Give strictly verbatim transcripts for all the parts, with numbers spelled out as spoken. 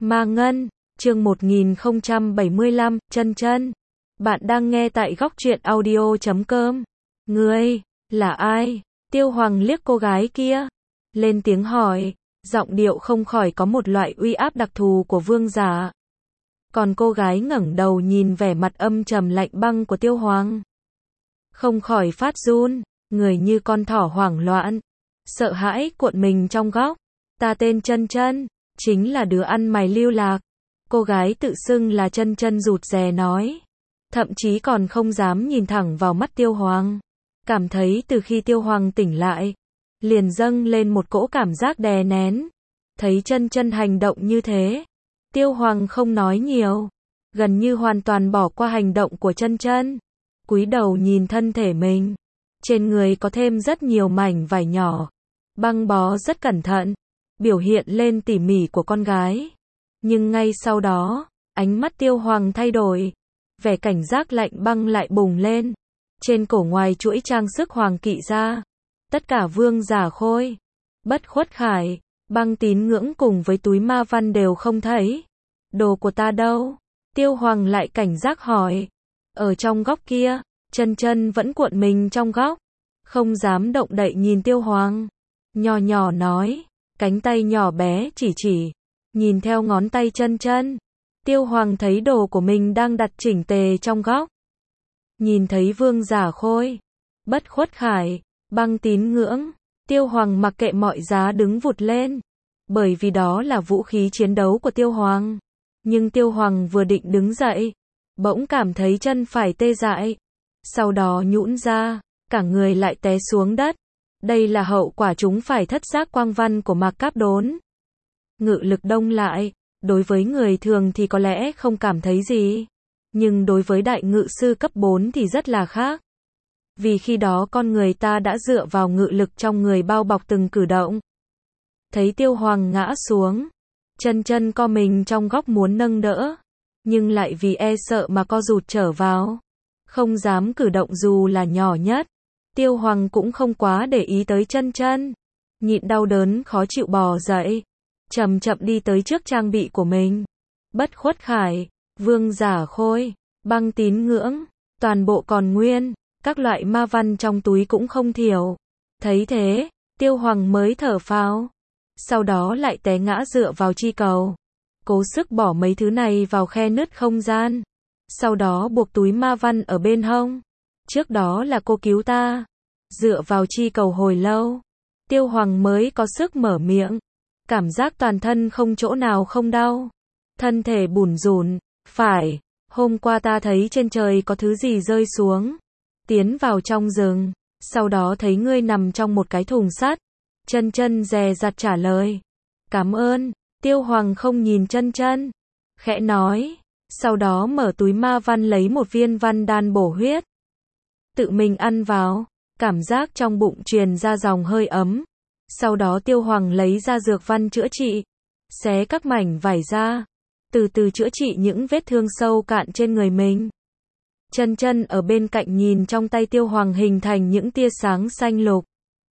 Ma Ngân, chương một nghìn không trăm bảy mươi lăm, Chân Chân. Bạn đang nghe tại góc truyện audio chấm com. Ngươi, là ai? Tiêu Hoàng liếc cô gái kia, lên tiếng hỏi, giọng điệu không khỏi có một loại uy áp đặc thù của vương giả. Còn cô gái ngẩng đầu nhìn vẻ mặt âm trầm lạnh băng của Tiêu Hoàng, không khỏi phát run, người như con thỏ hoảng loạn, sợ hãi cuộn mình trong góc. Ta tên Chân Chân, chính là đứa ăn mày lưu lạc. Cô gái tự xưng là Chân Chân rụt rè nói, thậm chí còn không dám nhìn thẳng vào mắt Tiêu Hoàng. Cảm thấy từ khi Tiêu Hoàng tỉnh lại, liền dâng lên một cỗ cảm giác đè nén. Thấy Chân Chân hành động như thế, Tiêu Hoàng không nói nhiều, gần như hoàn toàn bỏ qua hành động của Chân Chân, cúi đầu nhìn thân thể mình. Trên người có thêm rất nhiều mảnh vải nhỏ, băng bó rất cẩn thận, biểu hiện lên tỉ mỉ của con gái. Nhưng ngay sau đó, ánh mắt Tiêu Hoàng thay đổi, vẻ cảnh giác lạnh băng lại bùng lên. Trên cổ ngoài chuỗi trang sức hoàng kỵ ra, tất cả vương giả khôi, bất khuất khải, băng tín ngưỡng cùng với túi ma văn đều không thấy. Đồ của ta đâu? Tiêu Hoàng lại cảnh giác hỏi. Ở trong góc kia, Chân Chân vẫn cuộn mình trong góc, không dám động đậy nhìn Tiêu Hoàng. Nhỏ nhỏ nói, cánh tay nhỏ bé chỉ chỉ, nhìn theo ngón tay Chân Chân. Tiêu Hoàng thấy đồ của mình đang đặt chỉnh tề trong góc. Nhìn thấy vương giả khôi, bất khuất khải, băng tín ngưỡng, Tiêu Hoàng mặc kệ mọi giá đứng vụt lên. Bởi vì đó là vũ khí chiến đấu của Tiêu Hoàng. Nhưng Tiêu Hoàng vừa định đứng dậy, bỗng cảm thấy chân phải tê dại. Sau đó nhũn ra, cả người lại té xuống đất. Đây là hậu quả chúng phải thất giác quang văn của Mạc Cáp Đốn. Ngự lực đông lại, đối với người thường thì có lẽ không cảm thấy gì. Nhưng đối với đại ngự sư cấp bốn thì rất là khác. Vì khi đó con người ta đã dựa vào ngự lực trong người bao bọc từng cử động. Thấy Tiêu Hoàng ngã xuống, Chân Chân co mình trong góc muốn nâng đỡ, nhưng lại vì e sợ mà co rụt trở vào, không dám cử động dù là nhỏ nhất. Tiêu Hoàng cũng không quá để ý tới Chân Chân, nhịn đau đớn khó chịu bò dậy, chậm chậm đi tới trước trang bị của mình. Bất khuất khải, vương giả khôi, băng tín ngưỡng, toàn bộ còn nguyên, các loại ma văn trong túi cũng không thiểu. Thấy thế, Tiêu Hoàng mới thở phào, sau đó lại té ngã dựa vào chi cầu, cố sức bỏ mấy thứ này vào khe nứt không gian, sau đó buộc túi ma văn ở bên hông. Trước đó là cô cứu ta. Dựa vào chi cầu hồi lâu, Tiêu Hoàng mới có sức mở miệng, cảm giác toàn thân không chỗ nào không đau, thân thể bủn rủn. Phải, hôm qua ta thấy trên trời có thứ gì rơi xuống, tiến vào trong rừng, sau đó thấy ngươi nằm trong một cái thùng sắt. Chân Chân dè dặt trả lời. Cảm ơn. Tiêu Hoàng không nhìn Chân Chân, khẽ nói, sau đó mở túi ma văn lấy một viên văn đan bổ huyết, tự mình ăn vào, cảm giác trong bụng truyền ra dòng hơi ấm. Sau đó Tiêu Hoàng lấy ra dược văn chữa trị, xé các mảnh vải ra, từ từ chữa trị những vết thương sâu cạn trên người mình. Chân Chân ở bên cạnh nhìn trong tay Tiêu Hoàng hình thành những tia sáng xanh lục.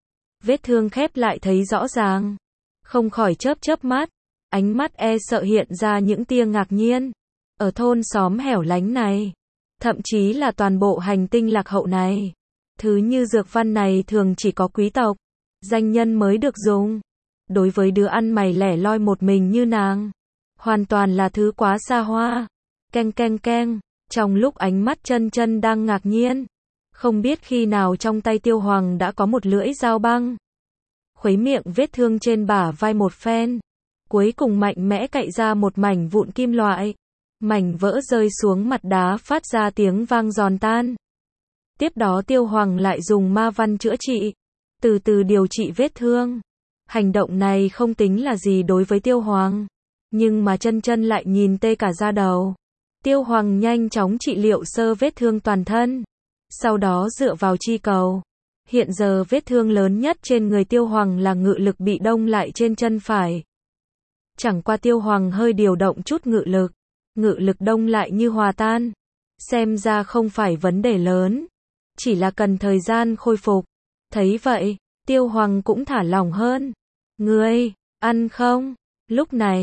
Vết thương khép lại thấy rõ ràng, không khỏi chớp chớp mắt, ánh mắt e sợ hiện ra những tia ngạc nhiên. Ở thôn xóm hẻo lánh này, thậm chí là toàn bộ hành tinh lạc hậu này, thứ như dược văn này thường chỉ có quý tộc, danh nhân mới được dùng. Đối với đứa ăn mày lẻ loi một mình như nàng, hoàn toàn là thứ quá xa hoa. Keng keng keng, trong lúc ánh mắt Chân Chân đang ngạc nhiên, không biết khi nào trong tay Tiêu Hoàng đã có một lưỡi dao băng, khuấy miệng vết thương trên bả vai một phen, cuối cùng mạnh mẽ cạy ra một mảnh vụn kim loại. Mảnh vỡ rơi xuống mặt đá phát ra tiếng vang giòn tan. Tiếp đó Tiêu Hoàng lại dùng ma văn chữa trị, từ từ điều trị vết thương. Hành động này không tính là gì đối với Tiêu Hoàng, nhưng mà Chân Chân lại nhìn tê cả da đầu. Tiêu Hoàng nhanh chóng trị liệu sơ vết thương toàn thân, sau đó dựa vào chi cầu. Hiện giờ vết thương lớn nhất trên người Tiêu Hoàng là ngự lực bị đông lại trên chân phải. Chẳng qua Tiêu Hoàng hơi điều động chút ngự lực, ngự lực đông lại như hòa tan. Xem ra không phải vấn đề lớn, chỉ là cần thời gian khôi phục. Thấy vậy, Tiêu Hoàng cũng thả lỏng hơn. Ngươi, ăn không? Lúc này,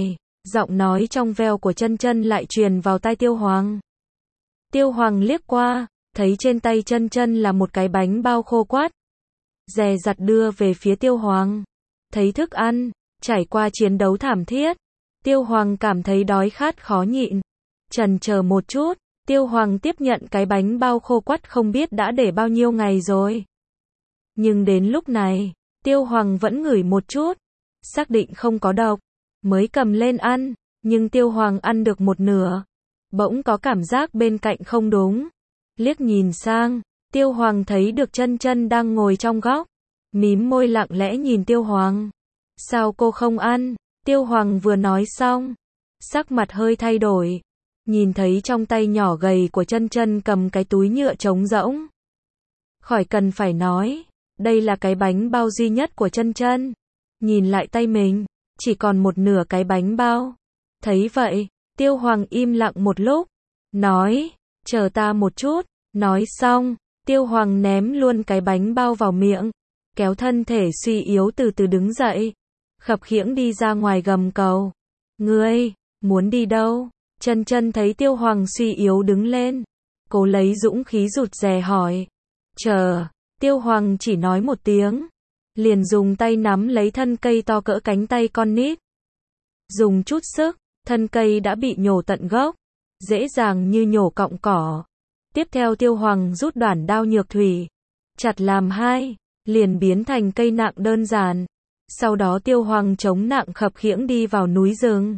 Giọng nói trong veo của Chân Chân lại truyền vào tai Tiêu Hoàng. Tiêu Hoàng liếc qua, thấy trên tay Chân Chân là một cái bánh bao khô quắt. Dè dặt đưa về phía Tiêu Hoàng. Thấy thức ăn, trải qua chiến đấu thảm thiết, Tiêu Hoàng cảm thấy đói khát khó nhịn. Chần chờ một chút, Tiêu Hoàng tiếp nhận cái bánh bao khô quắt không biết đã để bao nhiêu ngày rồi. Nhưng đến lúc này, Tiêu Hoàng vẫn ngửi một chút, xác định không có độc, mới cầm lên ăn, nhưng Tiêu Hoàng ăn được một nửa. Bỗng có cảm giác bên cạnh không đúng. Liếc nhìn sang, Tiêu Hoàng thấy được Chân Chân đang ngồi trong góc, mím môi lặng lẽ nhìn Tiêu Hoàng. Sao cô không ăn? Tiêu Hoàng vừa nói xong, sắc mặt hơi thay đổi, nhìn thấy trong tay nhỏ gầy của Chân Chân cầm cái túi nhựa trống rỗng. Khỏi cần phải nói, đây là cái bánh bao duy nhất của Chân Chân. Nhìn lại tay mình, chỉ còn một nửa cái bánh bao. Thấy vậy, Tiêu Hoàng im lặng một lúc, nói, chờ ta một chút. Nói xong, Tiêu Hoàng ném luôn cái bánh bao vào miệng, kéo thân thể suy yếu từ từ đứng dậy, khập khiễng đi ra ngoài gầm cầu. Ngươi, muốn đi đâu? Chân Chân thấy Tiêu Hoàng suy yếu đứng lên, cố lấy dũng khí rụt rè hỏi. Chờ, Tiêu Hoàng chỉ nói một tiếng, liền dùng tay nắm lấy thân cây to cỡ cánh tay con nít. Dùng chút sức, thân cây đã bị nhổ tận gốc, dễ dàng như nhổ cọng cỏ. Tiếp theo Tiêu Hoàng rút đoản đao nhược thủy, chặt làm hai, liền biến thành cây nặng đơn giản. Sau đó Tiêu Hoàng chống nặng khập khiễng đi vào núi rừng.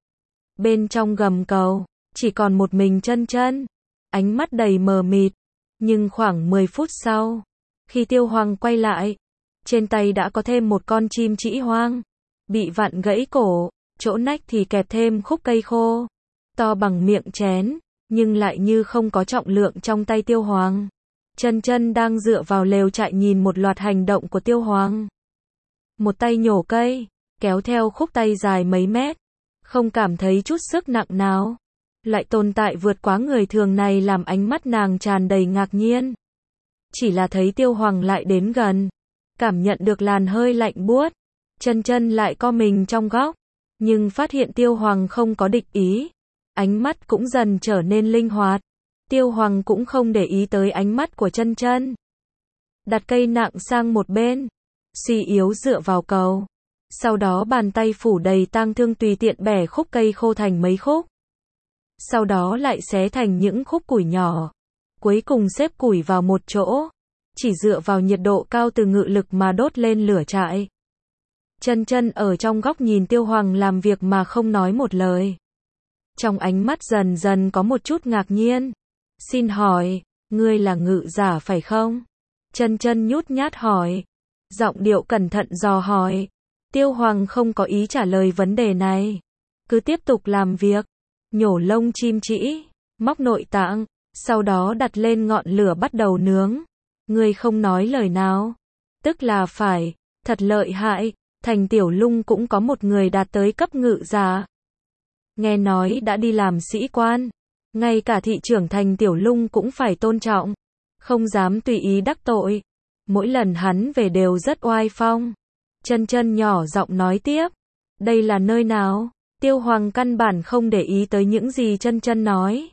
Bên trong gầm cầu, chỉ còn một mình Chân Chân, ánh mắt đầy mờ mịt. Nhưng khoảng mười phút sau, khi Tiêu Hoàng quay lại, trên tay đã có thêm một con chim trĩ hoang, bị vặn gãy cổ, chỗ nách thì kẹp thêm khúc cây khô, to bằng miệng chén, nhưng lại như không có trọng lượng trong tay Tiêu Hoàng. Chân Chân đang dựa vào lều trại nhìn một loạt hành động của Tiêu Hoàng. Một tay nhổ cây, kéo theo khúc tay dài mấy mét, không cảm thấy chút sức nặng nào. Loại tồn tại vượt quá người thường này làm ánh mắt nàng tràn đầy ngạc nhiên. Chỉ là thấy Tiêu Hoàng lại đến gần, cảm nhận được làn hơi lạnh buốt, Chân Chân lại co mình trong góc, nhưng phát hiện Tiêu Hoàng không có địch ý, ánh mắt cũng dần trở nên linh hoạt. Tiêu Hoàng cũng không để ý tới ánh mắt của Chân Chân, đặt cây nặng sang một bên, suy yếu dựa vào cầu. Sau đó bàn tay phủ đầy tang thương tùy tiện bẻ khúc cây khô thành mấy khúc. Sau đó lại xé thành những khúc củi nhỏ. Cuối cùng xếp củi vào một chỗ, chỉ dựa vào nhiệt độ cao từ ngự lực mà đốt lên lửa trại. Chân Chân ở trong góc nhìn Tiêu Hoàng làm việc mà không nói một lời. Trong ánh mắt dần dần có một chút ngạc nhiên. Xin hỏi, ngươi là ngự giả phải không? Chân Chân nhút nhát hỏi. Giọng điệu cẩn thận dò hỏi. Tiêu Hoàng không có ý trả lời vấn đề này, cứ tiếp tục làm việc, nhổ lông chim trĩ, móc nội tạng, sau đó đặt lên ngọn lửa bắt đầu nướng. Ngươi không nói lời nào, tức là phải, thật lợi hại. Thành Tiểu Lung cũng có một người đạt tới cấp ngự giả. Nghe nói đã đi làm sĩ quan, ngay cả thị trưởng Thành Tiểu Lung cũng phải tôn trọng, không dám tùy ý đắc tội. Mỗi lần hắn về đều rất oai phong. Chân Chân nhỏ giọng nói tiếp. Đây là nơi nào? Tiêu Hoàng căn bản không để ý tới những gì Chân Chân nói.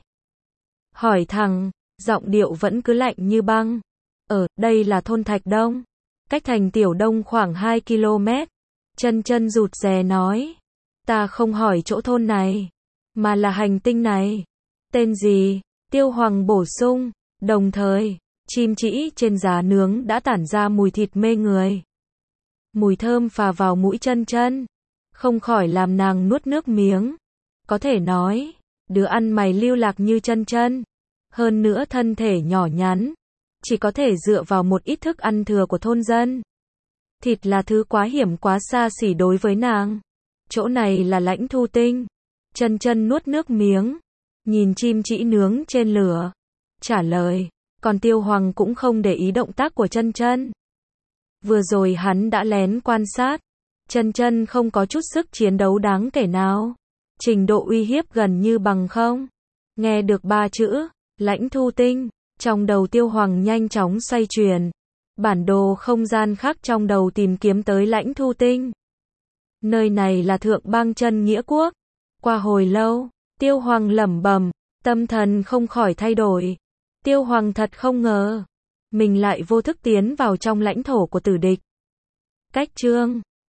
Hỏi thẳng, giọng điệu vẫn cứ lạnh như băng. Ở, đây là thôn Thạch Đông. Cách thành Tiểu Đông khoảng hai ki lô mét. Chân Chân rụt rè nói. Ta không hỏi chỗ thôn này, mà là hành tinh này. Tên gì? Tiêu Hoàng bổ sung. Đồng thời, chim trĩ trên giá nướng đã tản ra mùi thịt mê người. Mùi thơm phả vào mũi Chân Chân, không khỏi làm nàng nuốt nước miếng. Có thể nói, đứa ăn mày lưu lạc như Chân Chân, hơn nữa thân thể nhỏ nhắn, chỉ có thể dựa vào một ít thức ăn thừa của thôn dân. Thịt là thứ quá hiểm quá xa xỉ đối với nàng. Chỗ này là Lãnh Thu Tinh. Chân Chân nuốt nước miếng, nhìn chim trĩ nướng trên lửa, trả lời. Còn Tiêu Hoàng cũng không để ý động tác của Chân Chân. Vừa rồi hắn đã lén quan sát. Chân Chân không có chút sức chiến đấu đáng kể nào. Trình độ uy hiếp gần như bằng không. Nghe được ba chữ, Lãnh Thu Tinh, trong đầu Tiêu Hoàng nhanh chóng xoay chuyển. Bản đồ không gian khác trong đầu tìm kiếm tới Lãnh Thu Tinh. Nơi này là Thượng Bang Chân Nghĩa Quốc. Qua hồi lâu, Tiêu Hoàng lẩm bẩm, tâm thần không khỏi thay đổi. Tiêu Hoàng thật không ngờ, mình lại vô thức tiến vào trong lãnh thổ của tử địch. Cách chương